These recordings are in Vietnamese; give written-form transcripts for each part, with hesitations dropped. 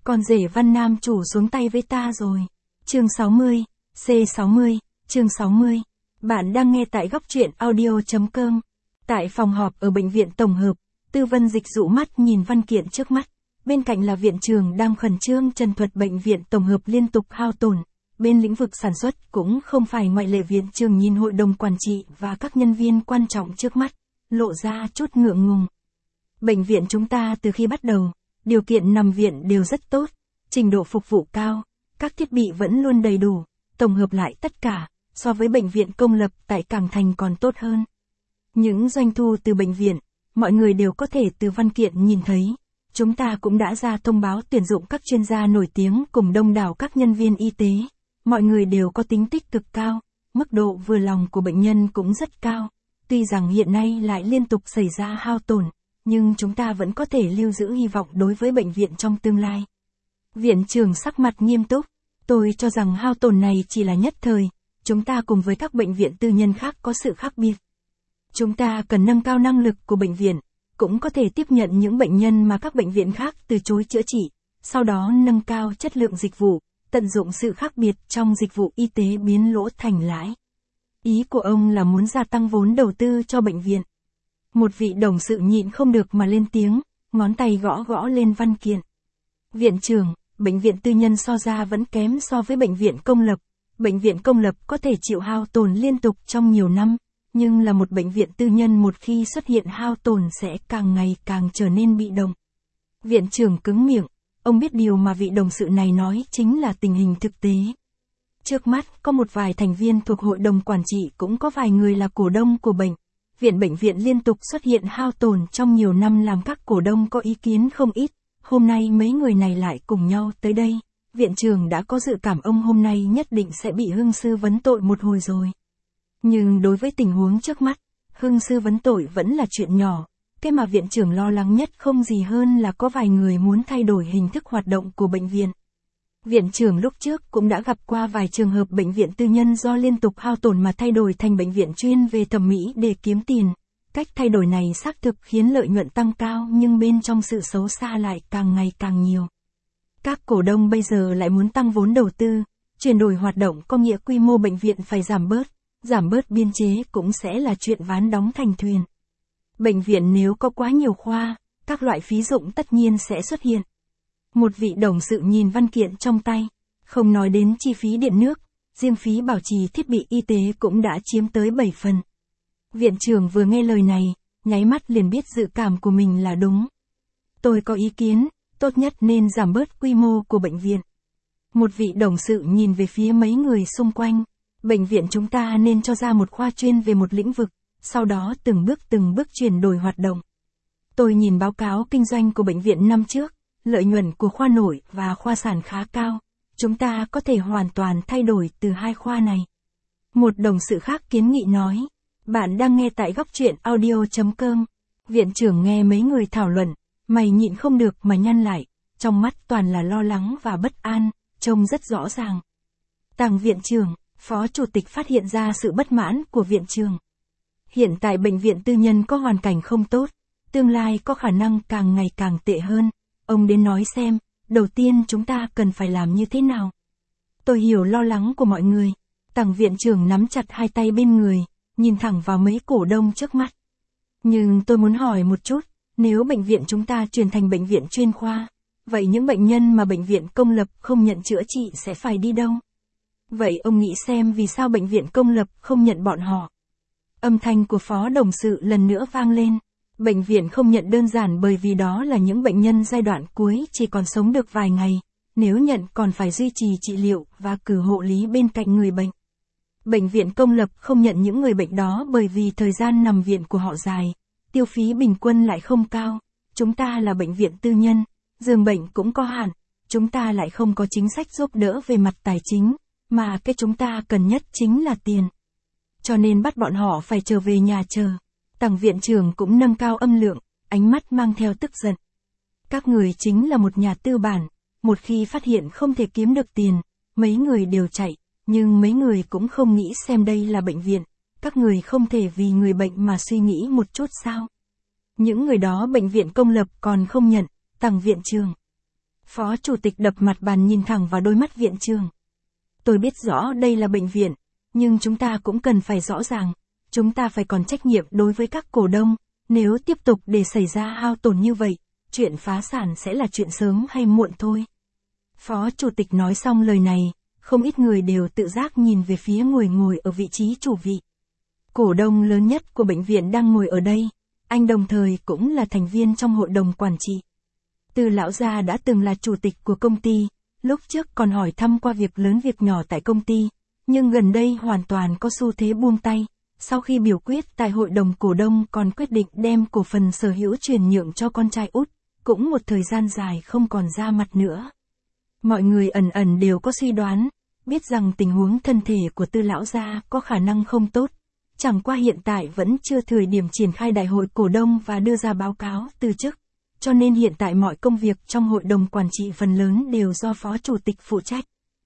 Con rể Văn Nam chủ xuống tay với ta rồi. Chương 60, C60, chương 60. Bạn đang nghe tại góc truyện audio.com. Tại phòng họp ở bệnh viện tổng hợp, Tư Vân Dịch dụ mắt nhìn văn kiện trước mắt. Bên cạnh là viện trưởng đang khẩn trương trần thuật bệnh viện tổng hợp liên tục hao tổn. Bên lĩnh vực sản xuất cũng không phải ngoại lệ, viện trưởng nhìn hội đồng quản trị và các nhân viên quan trọng trước mắt, lộ ra chút ngượng ngùng. Bệnh viện chúng ta từ khi bắt đầu, điều kiện nằm viện đều rất tốt, trình độ phục vụ cao, các thiết bị vẫn luôn đầy đủ, tổng hợp lại tất cả, so với bệnh viện công lập tại Cảng Thành còn tốt hơn. Những doanh thu từ bệnh viện, mọi người đều có thể từ văn kiện nhìn thấy. Chúng ta cũng đã ra thông báo tuyển dụng các chuyên gia nổi tiếng cùng đông đảo các nhân viên y tế. Mọi người đều có tính tích cực cao, mức độ vừa lòng của bệnh nhân cũng rất cao. Tuy rằng hiện nay lại liên tục xảy ra hao tổn, nhưng chúng ta vẫn có thể lưu giữ hy vọng đối với bệnh viện trong tương lai. Viện trưởng sắc mặt nghiêm túc, tôi cho rằng hao tổn này chỉ là nhất thời, chúng ta cùng với các bệnh viện tư nhân khác có sự khác biệt. Chúng ta cần nâng cao năng lực của bệnh viện, cũng có thể tiếp nhận những bệnh nhân mà các bệnh viện khác từ chối chữa trị, sau đó nâng cao chất lượng dịch vụ, tận dụng sự khác biệt trong dịch vụ y tế biến lỗ thành lãi. Ý của ông là muốn gia tăng vốn đầu tư cho bệnh viện. Một vị đồng sự nhịn không được mà lên tiếng, ngón tay gõ gõ lên văn kiện. Viện trưởng, bệnh viện tư nhân so ra vẫn kém so với bệnh viện công lập. Bệnh viện công lập có thể chịu hao tổn liên tục trong nhiều năm, nhưng là một bệnh viện tư nhân một khi xuất hiện hao tổn sẽ càng ngày càng trở nên bị động. Viện trưởng cứng miệng, ông biết điều mà vị đồng sự này nói chính là tình hình thực tế. Trước mắt có một vài thành viên thuộc hội đồng quản trị, cũng có vài người là cổ đông của bệnh viện liên tục xuất hiện hao tổn trong nhiều năm làm các cổ đông có ý kiến không ít. Hôm nay mấy người này lại cùng nhau tới đây, viện trưởng đã có dự cảm ông hôm nay nhất định sẽ bị hương sư vấn tội một hồi rồi. Nhưng đối với tình huống trước mắt, hương sư vấn tội vẫn là chuyện nhỏ, cái mà viện trưởng lo lắng nhất không gì hơn là có vài người muốn thay đổi hình thức hoạt động của bệnh viện. Viện trưởng lúc trước cũng đã gặp qua vài trường hợp bệnh viện tư nhân do liên tục hao tổn mà thay đổi thành bệnh viện chuyên về thẩm mỹ để kiếm tiền. Cách thay đổi này xác thực khiến lợi nhuận tăng cao, nhưng bên trong sự xấu xa lại càng ngày càng nhiều. Các cổ đông bây giờ lại muốn tăng vốn đầu tư, chuyển đổi hoạt động có nghĩa quy mô bệnh viện phải giảm bớt biên chế cũng sẽ là chuyện ván đóng thành thuyền. Bệnh viện nếu có quá nhiều khoa, các loại phí dụng tất nhiên sẽ xuất hiện. Một vị đồng sự nhìn văn kiện trong tay, không nói đến chi phí điện nước, riêng phí bảo trì thiết bị y tế cũng đã chiếm tới 7 phần. Viện trưởng vừa nghe lời này, nháy mắt liền biết dự cảm của mình là đúng. Tôi có ý kiến, tốt nhất nên giảm bớt quy mô của bệnh viện. Một vị đồng sự nhìn về phía mấy người xung quanh, bệnh viện chúng ta nên cho ra một khoa chuyên về một lĩnh vực, sau đó từng bước chuyển đổi hoạt động. Tôi nhìn báo cáo kinh doanh của bệnh viện năm trước, lợi nhuận của khoa nội và khoa sản khá cao, chúng ta có thể hoàn toàn thay đổi từ hai khoa này. Một đồng sự khác kiến nghị nói, bạn đang nghe tại góc truyện audio.com. Viện trưởng nghe mấy người thảo luận, mày nhịn không được mà nhăn lại, trong mắt toàn là lo lắng và bất an, trông rất rõ ràng. Tàng viện trưởng, phó chủ tịch phát hiện ra sự bất mãn của viện trưởng. Hiện tại bệnh viện tư nhân có hoàn cảnh không tốt, tương lai có khả năng càng ngày càng tệ hơn. Ông đến nói xem, đầu tiên chúng ta cần phải làm như thế nào. Tôi hiểu lo lắng của mọi người. Tàng viện trưởng nắm chặt hai tay bên người, nhìn thẳng vào mấy cổ đông trước mắt. Nhưng tôi muốn hỏi một chút, nếu bệnh viện chúng ta chuyển thành bệnh viện chuyên khoa, vậy những bệnh nhân mà bệnh viện công lập không nhận chữa trị sẽ phải đi đâu? Vậy ông nghĩ xem vì sao bệnh viện công lập không nhận bọn họ? Âm thanh của phó đồng sự lần nữa vang lên. Bệnh viện không nhận đơn giản bởi vì đó là những bệnh nhân giai đoạn cuối chỉ còn sống được vài ngày, nếu nhận còn phải duy trì trị liệu và cử hộ lý bên cạnh người bệnh. Bệnh viện công lập không nhận những người bệnh đó bởi vì thời gian nằm viện của họ dài, tiêu phí bình quân lại không cao. Chúng ta là bệnh viện tư nhân, giường bệnh cũng có hạn, chúng ta lại không có chính sách giúp đỡ về mặt tài chính, mà cái chúng ta cần nhất chính là tiền. Cho nên bắt bọn họ phải trở về nhà chờ. Tàng viện trưởng cũng nâng cao âm lượng, ánh mắt mang theo tức giận. Các người chính là một nhà tư bản, một khi phát hiện không thể kiếm được tiền, mấy người đều chạy, nhưng mấy người cũng không nghĩ xem đây là bệnh viện, các người không thể vì người bệnh mà suy nghĩ một chút sao? Những người đó bệnh viện công lập còn không nhận, Tàng viện trưởng. Phó chủ tịch đập mặt bàn nhìn thẳng vào đôi mắt viện trưởng. Tôi biết rõ đây là bệnh viện, nhưng chúng ta cũng cần phải rõ ràng, chúng ta phải còn trách nhiệm đối với các cổ đông, nếu tiếp tục để xảy ra hao tổn như vậy, chuyện phá sản sẽ là chuyện sớm hay muộn thôi. Phó chủ tịch nói xong lời này, không ít người đều tự giác nhìn về phía người ngồi ở vị trí chủ vị. Cổ đông lớn nhất của bệnh viện đang ngồi ở đây, anh đồng thời cũng là thành viên trong hội đồng quản trị. Từ lão gia đã từng là chủ tịch của công ty, lúc trước còn hỏi thăm qua việc lớn việc nhỏ tại công ty, nhưng gần đây hoàn toàn có xu thế buông tay. Sau khi biểu quyết tại hội đồng cổ đông còn quyết định đem cổ phần sở hữu chuyển nhượng cho con trai út, cũng một thời gian dài không còn ra mặt nữa. Mọi người ẩn ẩn đều có suy đoán, biết rằng tình huống thân thể của Tư lão gia có khả năng không tốt, chẳng qua hiện tại vẫn chưa thời điểm triển khai đại hội cổ đông và đưa ra báo cáo từ chức, cho nên hiện tại mọi công việc trong hội đồng quản trị phần lớn đều do phó chủ tịch phụ trách.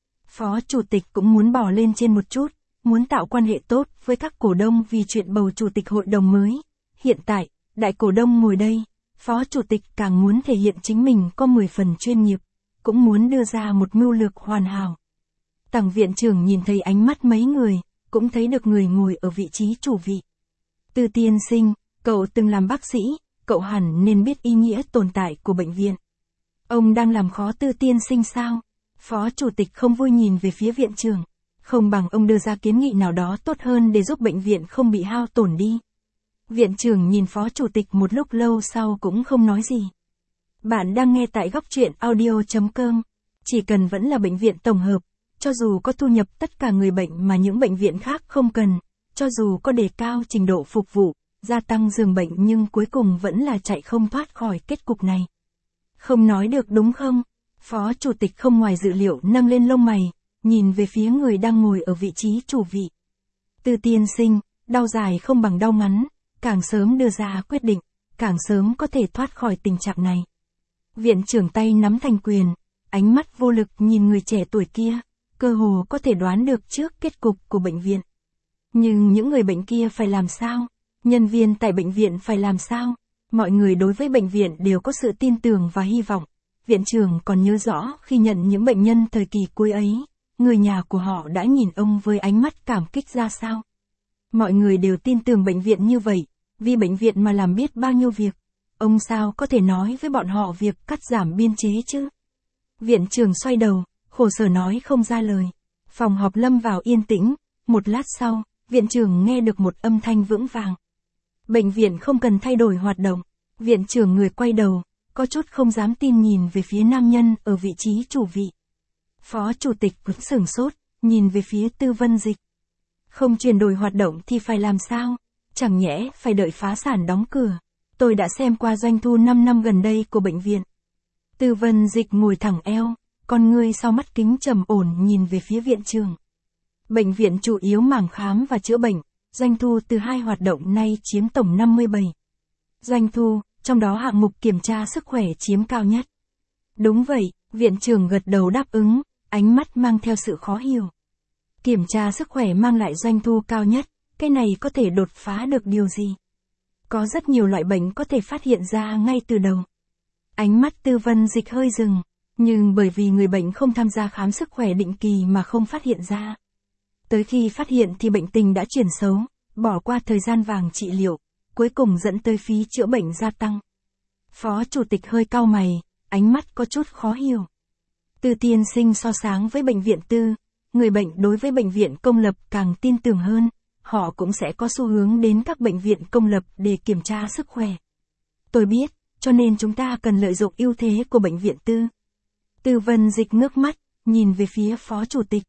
Phó chủ tịch cũng muốn bỏ lên trên một chút, muốn tạo quan hệ tốt với các cổ đông vì chuyện bầu chủ tịch hội đồng mới. Hiện tại, đại cổ đông ngồi đây, phó chủ tịch càng muốn thể hiện chính mình có 10 phần chuyên nghiệp, cũng muốn đưa ra một mưu lược hoàn hảo. Tằng viện trưởng nhìn thấy ánh mắt mấy người, cũng thấy được người ngồi ở vị trí chủ vị. Tư tiên sinh, cậu từng làm bác sĩ, cậu hẳn nên biết ý nghĩa tồn tại của bệnh viện. Ông đang làm khó Tư tiên sinh sao? Phó chủ tịch không vui nhìn về phía viện trưởng. Không bằng ông đưa ra kiến nghị nào đó tốt hơn để giúp bệnh viện không bị hao tổn đi. Viện trưởng nhìn phó chủ tịch một lúc lâu sau cũng không nói gì. Bạn đang nghe tại góc truyện audio.com. Chỉ cần vẫn là bệnh viện tổng hợp, cho dù có thu nhập tất cả người bệnh mà những bệnh viện khác không cần, cho dù có đề cao trình độ phục vụ, gia tăng giường bệnh nhưng cuối cùng vẫn là chạy không thoát khỏi kết cục này. Không nói được đúng không? Phó chủ tịch không ngoài dự liệu nâng lên lông mày, nhìn về phía người đang ngồi ở vị trí chủ vị. Tư tiên sinh, đau dài không bằng đau ngắn, càng sớm đưa ra quyết định, càng sớm có thể thoát khỏi tình trạng này. Viện trưởng tay nắm thành quyền, ánh mắt vô lực nhìn người trẻ tuổi kia, cơ hồ có thể đoán được trước kết cục của bệnh viện. Nhưng những người bệnh kia phải làm sao? Nhân viên tại bệnh viện phải làm sao? Mọi người đối với bệnh viện đều có sự tin tưởng và hy vọng. Viện trưởng còn nhớ rõ khi nhận những bệnh nhân thời kỳ cuối ấy, người nhà của họ đã nhìn ông với ánh mắt cảm kích ra sao. Mọi người đều tin tưởng bệnh viện như vậy, vì bệnh viện mà làm biết bao nhiêu việc. Ông sao có thể nói với bọn họ việc cắt giảm biên chế chứ? Viện trưởng xoay đầu, khổ sở nói không ra lời. Phòng họp lâm vào yên tĩnh, một lát sau, viện trưởng nghe được một âm thanh vững vàng. Bệnh viện không cần thay đổi hoạt động. Viện trưởng người quay đầu, có chút không dám tin nhìn về phía nam nhân ở vị trí chủ vị. Phó chủ tịch cũng sửng sốt, nhìn về phía Tư Vân Dịch. Không chuyển đổi hoạt động thì phải làm sao? Chẳng nhẽ phải đợi phá sản đóng cửa. Tôi đã xem qua doanh thu 5 năm gần đây của bệnh viện. Tư Vân Dịch ngồi thẳng eo, con ngươi sau mắt kính trầm ổn nhìn về phía viện trưởng. Bệnh viện chủ yếu mảng khám và chữa bệnh, doanh thu từ 2 hoạt động nay chiếm tổng 57. Doanh thu, trong đó hạng mục kiểm tra sức khỏe chiếm cao nhất. Đúng vậy, viện trưởng gật đầu đáp ứng, ánh mắt mang theo sự khó hiểu. Kiểm tra sức khỏe mang lại doanh thu cao nhất, cái này có thể đột phá được điều gì? Có rất nhiều loại bệnh có thể phát hiện ra ngay từ đầu. Ánh mắt Tư Vân Dịch hơi dừng, nhưng bởi vì người bệnh không tham gia khám sức khỏe định kỳ mà không phát hiện ra. Tới khi phát hiện thì bệnh tình đã chuyển xấu, bỏ qua thời gian vàng trị liệu, cuối cùng dẫn tới phí chữa bệnh gia tăng. Phó chủ tịch hơi cau mày, ánh mắt có chút khó hiểu. Tư tiên sinh so sánh với bệnh viện tư, người bệnh đối với bệnh viện công lập càng tin tưởng hơn, họ cũng sẽ có xu hướng đến các bệnh viện công lập để kiểm tra sức khỏe. Tôi biết, cho nên chúng ta cần lợi dụng ưu thế của bệnh viện tư. Tư Vân Dịch ngước mắt, nhìn về phía phó chủ tịch.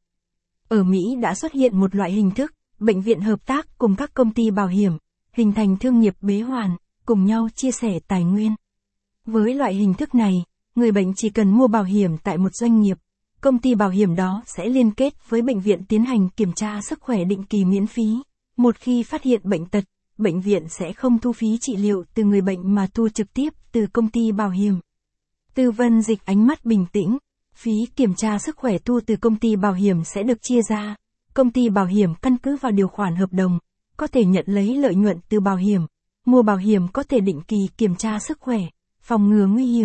Ở Mỹ đã xuất hiện một loại hình thức, bệnh viện hợp tác cùng các công ty bảo hiểm, hình thành thương nghiệp bế hoàn, cùng nhau chia sẻ tài nguyên. Với loại hình thức này, người bệnh chỉ cần mua bảo hiểm tại một doanh nghiệp, công ty bảo hiểm đó sẽ liên kết với bệnh viện tiến hành kiểm tra sức khỏe định kỳ miễn phí. Một khi phát hiện bệnh tật, bệnh viện sẽ không thu phí trị liệu từ người bệnh mà thu trực tiếp từ công ty bảo hiểm. Tư Vân Dịch ánh mắt bình tĩnh, phí kiểm tra sức khỏe thu từ công ty bảo hiểm sẽ được chia ra. Công ty bảo hiểm căn cứ vào điều khoản hợp đồng, có thể nhận lấy lợi nhuận từ bảo hiểm. Mua bảo hiểm có thể định kỳ kiểm tra sức khỏe, phòng ngừa nguy hiểm,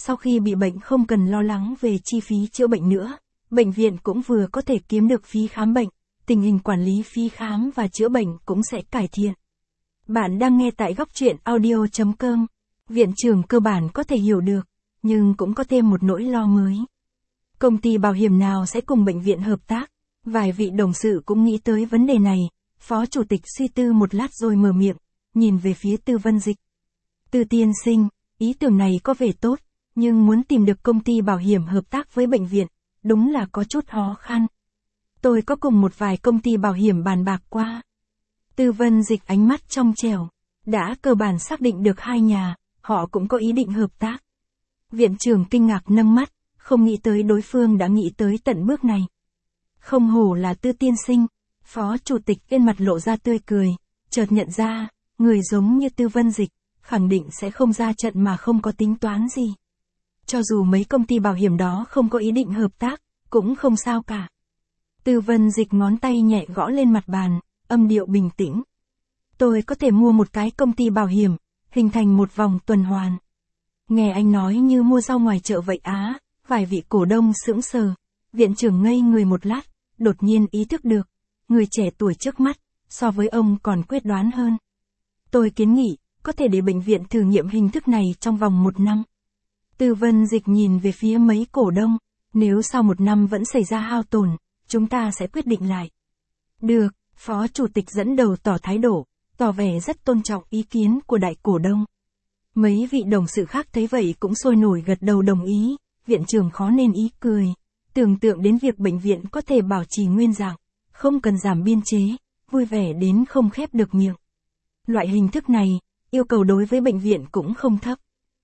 sau khi bị bệnh không cần lo lắng về chi phí chữa bệnh nữa, bệnh viện cũng vừa có thể kiếm được phí khám bệnh, tình hình quản lý phí khám và chữa bệnh cũng sẽ cải thiện. Bạn đang nghe tại góc truyện audio.com. Viện trưởng cơ bản có thể hiểu được, nhưng cũng có thêm một nỗi lo mới. Công ty bảo hiểm nào sẽ cùng bệnh viện hợp tác? Vài vị đồng sự cũng nghĩ tới vấn đề này, Phó Chủ tịch suy tư một lát rồi mở miệng, nhìn về phía Tư Vân Dịch. Tư tiên sinh, ý tưởng này có vẻ tốt, nhưng muốn tìm được công ty bảo hiểm hợp tác với bệnh viện, đúng là có chút khó khăn. Tôi có cùng một vài công ty bảo hiểm bàn bạc qua. Tư Vân Dịch ánh mắt trong trẻo, đã cơ bản xác định được hai nhà, họ cũng có ý định hợp tác. Viện trưởng kinh ngạc nâng mắt, không nghĩ tới đối phương đã nghĩ tới tận bước này. Không hổ là Tư tiên sinh, Phó Chủ tịch trên mặt lộ ra tươi cười, chợt nhận ra, người giống như Tư Vân Dịch, khẳng định sẽ không ra trận mà không có tính toán gì. Cho dù mấy công ty bảo hiểm đó không có ý định hợp tác, cũng không sao cả. Tư Vân Dịch ngón tay nhẹ gõ lên mặt bàn, âm điệu bình tĩnh. Tôi có thể mua một cái công ty bảo hiểm, hình thành một vòng tuần hoàn. Nghe anh nói như mua rau ngoài chợ vậy á, vài vị cổ đông sững sờ. Viện trưởng ngây người một lát, đột nhiên ý thức được, người trẻ tuổi trước mắt, so với ông còn quyết đoán hơn. Tôi kiến nghị, có thể để bệnh viện thử nghiệm hình thức này trong vòng 1 năm. Tư Vân Dịch nhìn về phía mấy cổ đông, nếu sau 1 năm vẫn xảy ra hao tổn, chúng ta sẽ quyết định lại. Được, Phó Chủ tịch dẫn đầu tỏ thái độ, tỏ vẻ rất tôn trọng ý kiến của đại cổ đông. Mấy vị đồng sự khác thấy vậy cũng sôi nổi gật đầu đồng ý, viện trưởng khó nên ý cười. Tưởng tượng đến việc bệnh viện có thể bảo trì nguyên dạng, không cần giảm biên chế, vui vẻ đến không khép được miệng. Loại hình thức này, yêu cầu đối với bệnh viện cũng không thấp.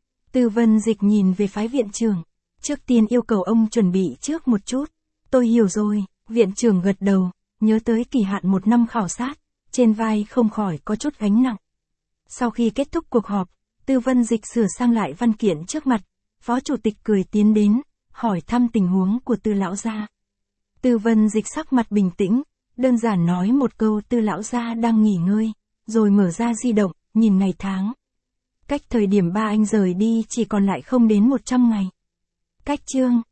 Tư Vân Dịch nhìn về phái viện trưởng, trước tiên yêu cầu ông chuẩn bị trước một chút. Tôi hiểu rồi, viện trưởng gật đầu, nhớ tới kỳ hạn 1 năm khảo sát, trên vai không khỏi có chút gánh nặng. Sau khi kết thúc cuộc họp, Tư Vân Dịch sửa sang lại văn kiện trước mặt, Phó Chủ tịch cười tiến đến, hỏi thăm tình huống của Tư lão gia. Tư Vân Dịch sắc mặt bình tĩnh, đơn giản nói một câu Tư lão gia đang nghỉ ngơi, rồi mở ra di động, nhìn ngày tháng. Cách thời điểm ba anh rời đi chỉ còn lại không đến 100 ngày. Cách chương